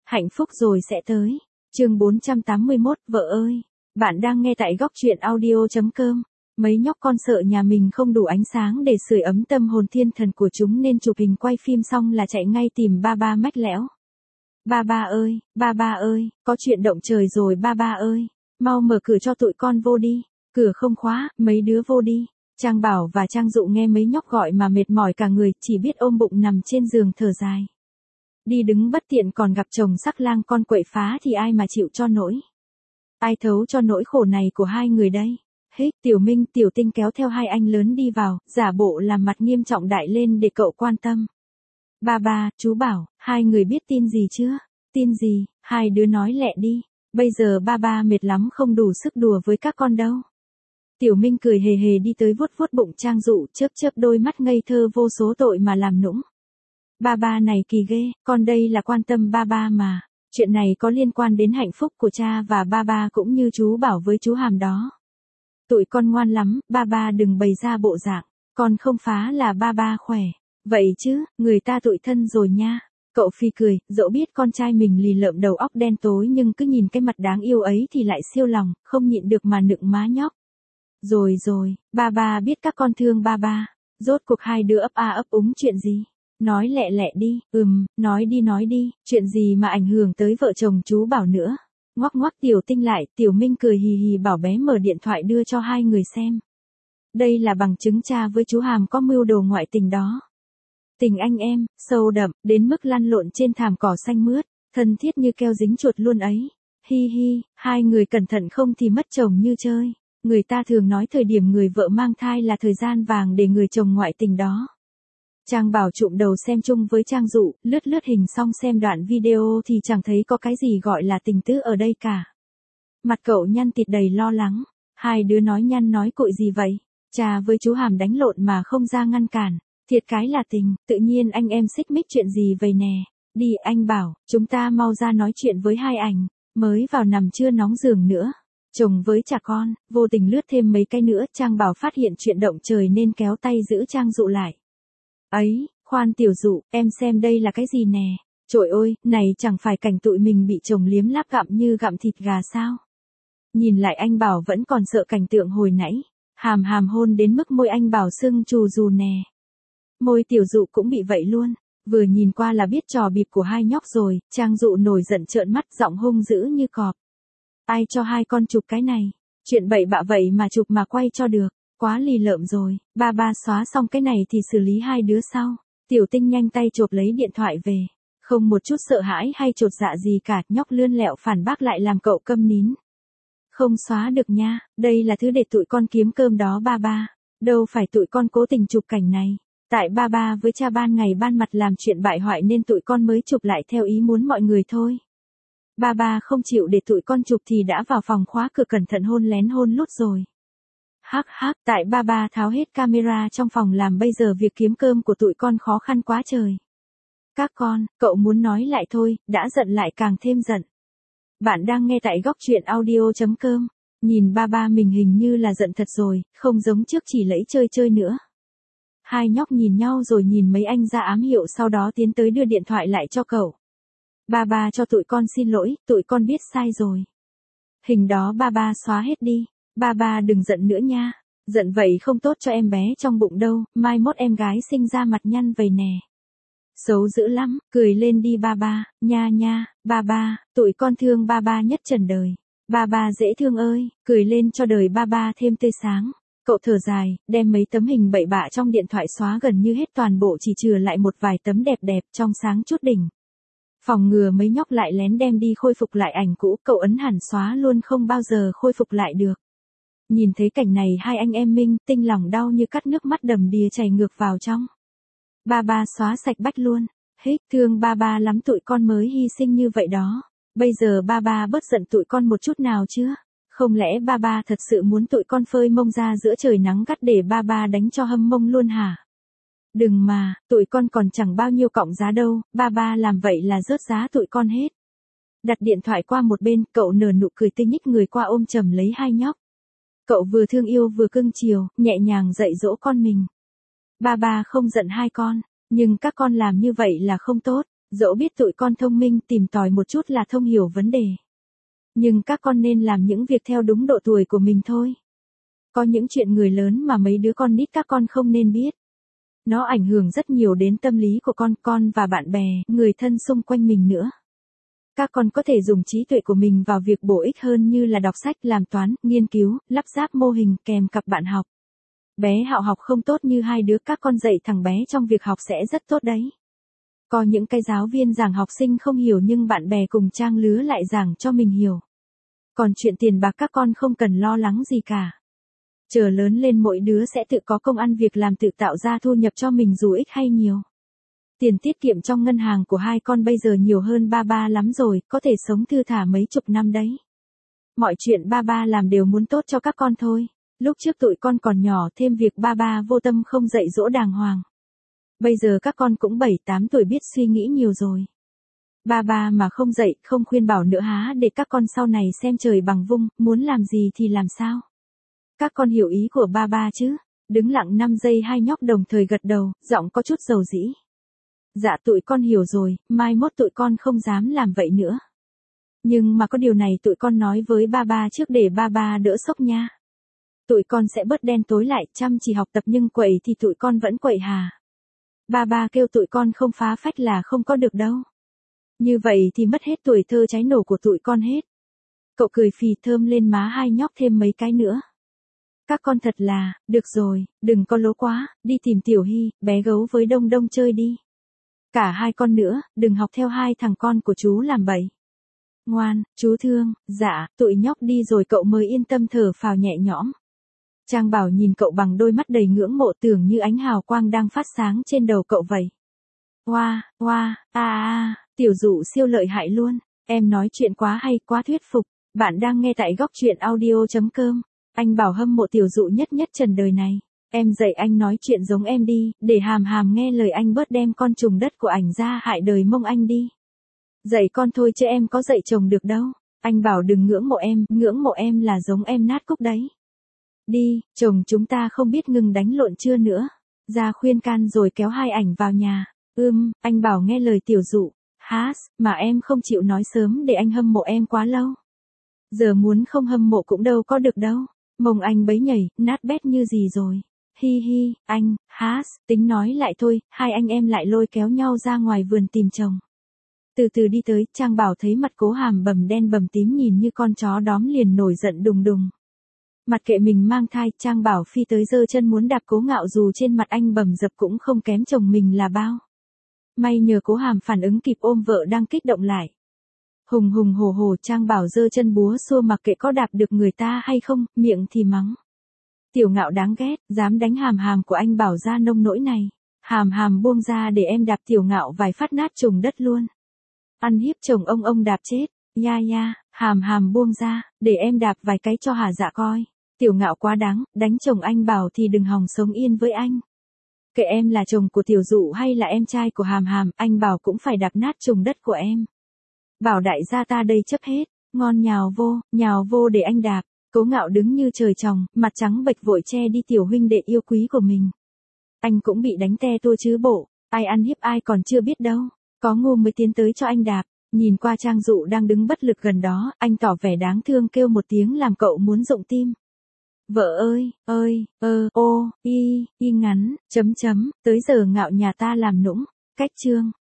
Hạnh phúc rồi sẽ tới. Chương 481, vợ ơi. Bạn đang nghe tại góc truyện audio.com. Mấy nhóc con sợ nhà mình không đủ ánh sáng để sưởi ấm tâm hồn thiên thần của chúng nên chụp hình quay phim xong là chạy ngay tìm ba ba mách lẻo. Ba ba ơi, có chuyện động trời rồi ba ba ơi. Mau mở cửa cho tụi con vô đi. Cửa không khóa, mấy đứa vô đi. Trang Bảo và Trang Dụ nghe mấy nhóc gọi mà mệt mỏi cả người, chỉ biết ôm bụng nằm trên giường thở dài. Đi đứng bất tiện còn gặp chồng sắc lang con quậy phá thì ai mà chịu cho nổi. Ai thấu cho nỗi khổ này của hai người đây. Hích, Tiểu Minh, Tiểu Tinh kéo theo hai anh lớn đi vào, giả bộ làm mặt nghiêm trọng đại lên để cậu quan tâm. Ba, chú Bảo, hai người biết tin gì chưa? Tin gì? Hai đứa nói lẹ đi. Bây giờ ba mệt lắm không đủ sức đùa với các con đâu. Tiểu Minh cười hề hề đi tới vuốt vuốt bụng Trang Dụ, chớp đôi mắt ngây thơ vô số tội mà làm nũng. Ba này kỳ ghê, con đây là quan tâm ba mà. Chuyện này có liên quan đến hạnh phúc của cha và ba cũng như chú Bảo với chú Hàm đó. Tụi con ngoan lắm, ba đừng bày ra bộ dạng, con không phá là ba khỏe. Vậy chứ, người ta tụi thân rồi nha. Cậu Phi cười, dẫu biết con trai mình lì lợm đầu óc đen tối nhưng cứ nhìn cái mặt đáng yêu ấy thì lại siêu lòng, không nhịn được mà nựng má nhóc. Rồi, ba biết các con thương ba. Rốt cuộc hai đứa ấp úng chuyện gì? Nói lẹ đi, nói đi, chuyện gì mà ảnh hưởng tới vợ chồng chú Bảo nữa. Ngoắc Tiểu Tinh lại, Tiểu Minh cười hì hì bảo bé mở điện thoại đưa cho hai người xem. Đây là bằng chứng cha với chú Hàm có mưu đồ ngoại tình đó. Tình anh em, sâu đậm, đến mức lăn lộn trên thảm cỏ xanh mướt, thân thiết như keo dính chuột luôn ấy. Hi, hai người cẩn thận không thì mất chồng như chơi. Người ta thường nói thời điểm người vợ mang thai là thời gian vàng để người chồng ngoại tình đó. Trang Bảo trụm đầu xem chung với Trang Dụ, lướt hình xong xem đoạn video thì chẳng thấy có cái gì gọi là tình tứ ở đây cả. Mặt cậu nhăn tịt đầy lo lắng, hai đứa nói nhăn nói cội gì vậy? Cha với chú Hàm đánh lộn mà không ra ngăn cản, thiệt cái là tình, tự nhiên anh em xích mích chuyện gì vậy nè? Đi anh Bảo, chúng ta mau ra nói chuyện với hai ảnh, mới vào nằm chưa nóng giường nữa. Chồng với cha con, vô tình lướt thêm mấy cái nữa, Trang Bảo phát hiện chuyện động trời nên kéo tay giữ Trang Dụ lại. Ấy, khoan Tiểu Dụ, em xem đây là cái gì nè? Trời ơi, này chẳng phải cảnh tụi mình bị chồng liếm láp gặm như gặm thịt gà sao? Nhìn lại anh Bảo vẫn còn sợ cảnh tượng hồi nãy, hàm hôn đến mức môi anh Bảo sưng trù rù nè. Môi Tiểu Dụ cũng bị vậy luôn, vừa nhìn qua là biết trò bịp của hai nhóc rồi, Trang Dụ nổi giận trợn mắt giọng hung dữ như cọp. Ai cho hai con chụp cái này? Chuyện bậy bạ vậy mà chụp mà quay cho được. Quá lì lợm rồi, ba xóa xong cái này thì xử lý hai đứa sau. Tiểu Tinh nhanh tay chộp lấy điện thoại về. Không một chút sợ hãi hay chột dạ gì cả, nhóc lươn lẹo phản bác lại làm cậu câm nín. Không xóa được nha, đây là thứ để tụi con kiếm cơm đó ba. Đâu phải tụi con cố tình chụp cảnh này. Tại ba với cha ban ngày ban mặt làm chuyện bại hoại nên tụi con mới chụp lại theo ý muốn mọi người thôi. Ba không chịu để tụi con chụp thì đã vào phòng khóa cửa cẩn thận hôn lén hôn lút rồi. Hắc, tại ba tháo hết camera trong phòng làm bây giờ việc kiếm cơm của tụi con khó khăn quá trời. Các con, cậu muốn nói lại thôi, đã giận lại càng thêm giận. Bạn đang nghe tại góc truyện audio.com. Nhìn ba mình hình như là giận thật rồi, không giống trước chỉ lấy chơi nữa. Hai nhóc nhìn nhau rồi nhìn mấy anh ra ám hiệu sau đó tiến tới đưa điện thoại lại cho cậu. Ba cho tụi con xin lỗi, tụi con biết sai rồi. Hình đó ba xóa hết đi. Ba đừng giận nữa nha. Giận vậy không tốt cho em bé trong bụng đâu, mai mốt em gái sinh ra mặt nhăn vầy nè. Xấu dữ lắm, cười lên đi ba, nha, ba, tụi con thương ba nhất trần đời. Ba dễ thương ơi, cười lên cho đời ba thêm tươi sáng. Cậu thở dài, đem mấy tấm hình bậy bạ trong điện thoại xóa gần như hết toàn bộ chỉ chừa lại một vài tấm đẹp trong sáng chút đỉnh. Phòng ngừa mấy nhóc lại lén đem đi khôi phục lại ảnh cũ, cậu ấn hẳn xóa luôn không bao giờ khôi phục lại được. Nhìn thấy cảnh này hai anh em Minh Tinh lòng đau như cắt nước mắt đầm đìa chảy ngược vào trong. Ba xóa sạch bách luôn. Hích, thương ba lắm tụi con mới hy sinh như vậy đó. Bây giờ ba bớt giận tụi con một chút nào chưa? Không lẽ ba thật sự muốn tụi con phơi mông ra giữa trời nắng gắt để ba đánh cho hâm mông luôn hả? Đừng mà, tụi con còn chẳng bao nhiêu cọng giá đâu, ba làm vậy là rớt giá tụi con hết. Đặt điện thoại qua một bên, cậu nở nụ cười tinh nhích người qua ôm chầm lấy hai nhóc. Cậu vừa thương yêu vừa cưng chiều, nhẹ nhàng dạy dỗ con mình. Ba không giận hai con, nhưng các con làm như vậy là không tốt. Dẫu biết tụi con thông minh tìm tòi một chút là thông hiểu vấn đề. Nhưng các con nên làm những việc theo đúng độ tuổi của mình thôi. Có những chuyện người lớn mà mấy đứa con nít các con không nên biết. Nó ảnh hưởng rất nhiều đến tâm lý của con và bạn bè, người thân xung quanh mình nữa. Các con có thể dùng trí tuệ của mình vào việc bổ ích hơn như là đọc sách, làm toán, nghiên cứu, lắp ráp mô hình kèm cặp bạn học. Bé Hạo học không tốt như hai đứa các con dạy thằng bé trong việc học sẽ rất tốt đấy. Có những cái giáo viên giảng học sinh không hiểu nhưng bạn bè cùng trang lứa lại giảng cho mình hiểu. Còn chuyện tiền bạc các con không cần lo lắng gì cả. Chờ lớn lên mỗi đứa sẽ tự có công ăn việc làm, tự tạo ra thu nhập cho mình dù ít hay nhiều. Tiền tiết kiệm trong ngân hàng của hai con bây giờ nhiều hơn ba lắm rồi, có thể sống thư thả mấy chục năm đấy. Mọi chuyện ba làm đều muốn tốt cho các con thôi. Lúc trước tụi con còn nhỏ thêm việc ba vô tâm không dạy dỗ đàng hoàng. Bây giờ các con cũng 7-8 tuổi biết suy nghĩ nhiều rồi. Ba mà không dạy, không khuyên bảo nữa há để các con sau này xem trời bằng vung, muốn làm gì thì làm sao. Các con hiểu ý của ba chứ? Đứng lặng 5 giây hai nhóc đồng thời gật đầu, giọng có chút dầu dĩ. Dạ tụi con hiểu rồi, mai mốt tụi con không dám làm vậy nữa. Nhưng mà có điều này tụi con nói với ba trước để ba đỡ sốc nha. Tụi con sẽ bớt đen tối lại, chăm chỉ học tập nhưng quậy thì tụi con vẫn quậy hà. Ba kêu tụi con không phá phách là không có được đâu. Như vậy thì mất hết tuổi thơ cháy nổ của tụi con hết. Cậu cười phì thơm lên má hai nhóc thêm mấy cái nữa. Các con thật là, được rồi, đừng có lố quá, đi tìm Tiểu Hy, bé gấu với Đông Đông chơi đi. Cả hai con nữa, đừng học theo hai thằng con của chú làm bậy. Ngoan, chú thương, dạ, tụi nhóc đi rồi cậu mới yên tâm thở phào nhẹ nhõm. Trang Bảo nhìn cậu bằng đôi mắt đầy ngưỡng mộ, tưởng như ánh hào quang đang phát sáng trên đầu cậu vậy. Oa, Tiểu Dụ siêu lợi hại luôn, em nói chuyện quá hay, quá thuyết phục. Bạn đang nghe tại góc truyện audio.com. Anh Bảo hâm mộ Tiểu Dụ nhất trần đời này. Em dạy anh nói chuyện giống em đi, để hàm nghe lời anh bớt đem con trùng đất của ảnh ra hại đời mông anh đi. Dạy con thôi chứ em có dạy chồng được đâu. Anh Bảo đừng ngưỡng mộ em là giống em nát cúc đấy. Đi, chồng chúng ta không biết ngừng đánh lộn chưa nữa. Ra khuyên can rồi kéo hai ảnh vào nhà. Anh Bảo nghe lời Tiểu Dụ. Mà em không chịu nói sớm để anh hâm mộ em quá lâu. Giờ muốn không hâm mộ cũng đâu có được đâu. Mông anh bấy nhảy, nát bét như gì rồi. Hi, anh, tính nói lại thôi, hai anh em lại lôi kéo nhau ra ngoài vườn tìm chồng. Từ từ đi tới, Trang Bảo thấy mặt Cố Hàm bầm đen bầm tím nhìn như con chó đóm liền nổi giận đùng đùng. Mặt kệ mình mang thai, Trang Bảo phi tới giơ chân muốn đạp Cố Ngạo dù trên mặt anh bầm dập cũng không kém chồng mình là bao. May nhờ Cố Hàm phản ứng kịp ôm vợ đang kích động lại. Hùng hổ Trang Bảo giơ chân búa xua mặc kệ có đạp được người ta hay không, miệng thì mắng. Tiểu Ngạo đáng ghét, dám đánh Hàm của anh Bảo ra nông nỗi này. Hàm buông ra để em đạp Tiểu Ngạo vài phát nát trùng đất luôn. Ăn hiếp chồng ông đạp chết. Ya, Hàm buông ra, để em đạp vài cái cho hả dạ coi. Tiểu Ngạo quá đáng, đánh chồng anh Bảo thì đừng hòng sống yên với anh. Kệ em là chồng của Tiểu Dụ hay là em trai của Hàm, anh Bảo cũng phải đạp nát trùng đất của em. Bảo đại gia ta đây chấp hết, ngon nhào vô để anh đạp. Cố Ngạo đứng như trời trồng, mặt trắng bệch vội che đi tiểu huynh đệ yêu quý của mình. Anh cũng bị đánh te tua chứ bộ, ai ăn hiếp ai còn chưa biết đâu, có ngu mới tiến tới cho anh đạp. Nhìn qua Trang Dụ đang đứng bất lực gần đó, anh tỏ vẻ đáng thương kêu một tiếng làm cậu muốn rụng tim. Vợ ơi, y ngắn, tới giờ Ngạo nhà ta làm nũng, cách chương.